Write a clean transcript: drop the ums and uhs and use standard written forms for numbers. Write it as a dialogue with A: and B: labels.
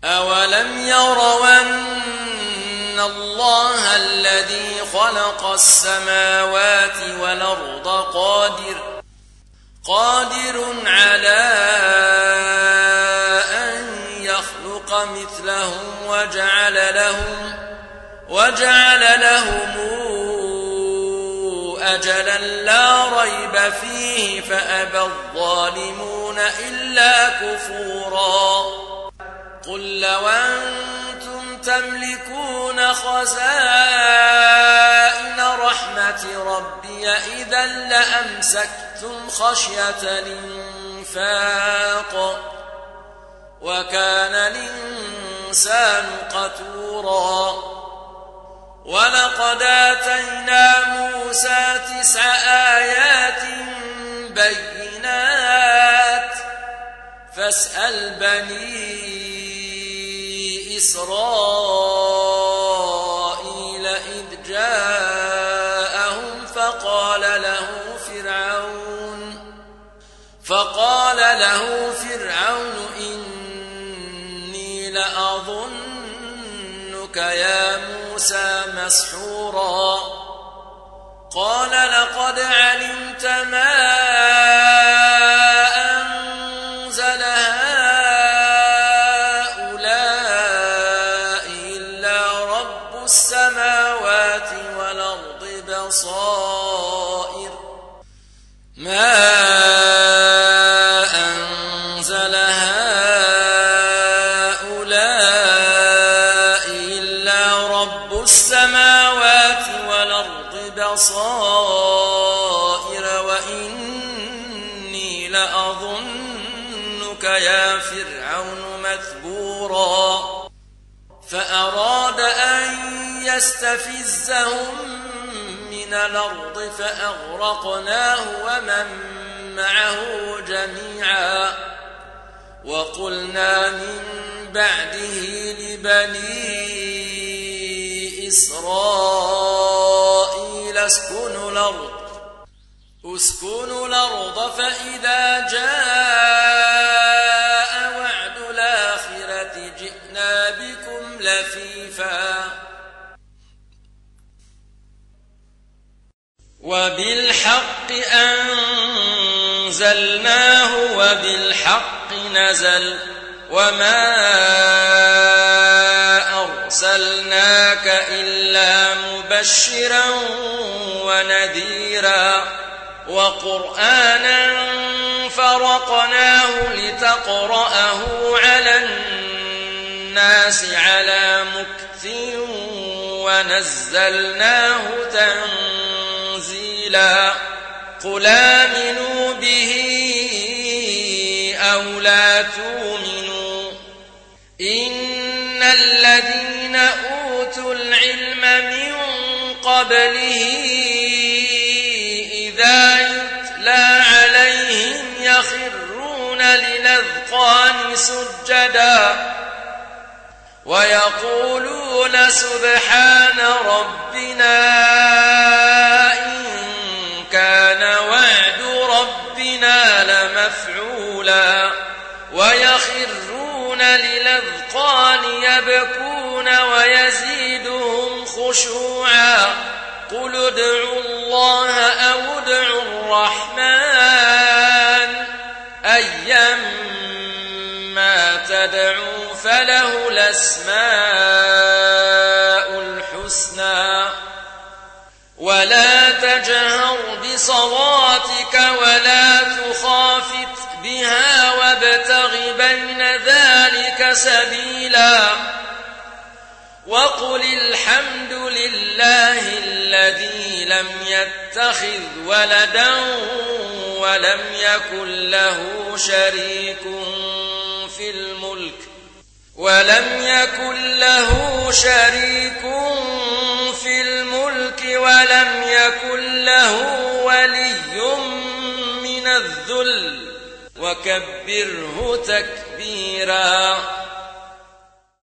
A: أولم يروا أن الله الذي خلق السماوات والأرض قادر على أن يخلق مثلهم وجعل لهم أجلا لا ريب فيه فأبى الظالمون إلا كفورا قل لو أنتم تملكون خزائن رحمة ربي إذا لأمسكتم خشية الإنفاق وكان الإنسان قتورا ولقد آتينا موسى 9 آيات بينات فاسأل بني إسرائيل إذ جاءهم فقال له فرعون إني لأظنك يا موسى مسحورا قال لقد علمت ما أنزل هؤلاء إلا رب السماوات والأرض بصائر ما أنزل هؤلاء إلا رب السماوات والأرض بصائر وإني لأظنك يا فرعون مثبورا فأراد أن يستفزهم من الأرض فأغرقناه ومن معه جميعا وقلنا من بعده لبني إسرائيل اسكنوا الأرض فإذا جاء وعد الآخرة جئنا بكم لفيفا وبالحق أنزلناه وبالحق نزل وما أرسلناك إلا مبشرا ونذيرا وقرآنا فرقناه لتقرأه على الناس على مكث ونزلناه تنزيلا قل آمنوا به أو لا تؤمنوا إن الذين أوتوا العلم من قبله إذا يتلى عليهم يخرون للأذقان سجدا ويقولون سبحان ربنا إن كان وعد ربنا لمفعولا ويخرون للأذقان يبكون ويزيدهم خشوعا قل ادعوا الله أو ادعوا الرحمن أيما تدعوا فله الأسماء الحسنى ولا تجهر بصلاتك ولا تخافت بها وابتغ بين ذلك سبيلا وقل الحمد لله الذي لم يتخذ ولدا ولم يكن له شريك في الملك ولم يكن له ولي من الذل وكبره تكبيرا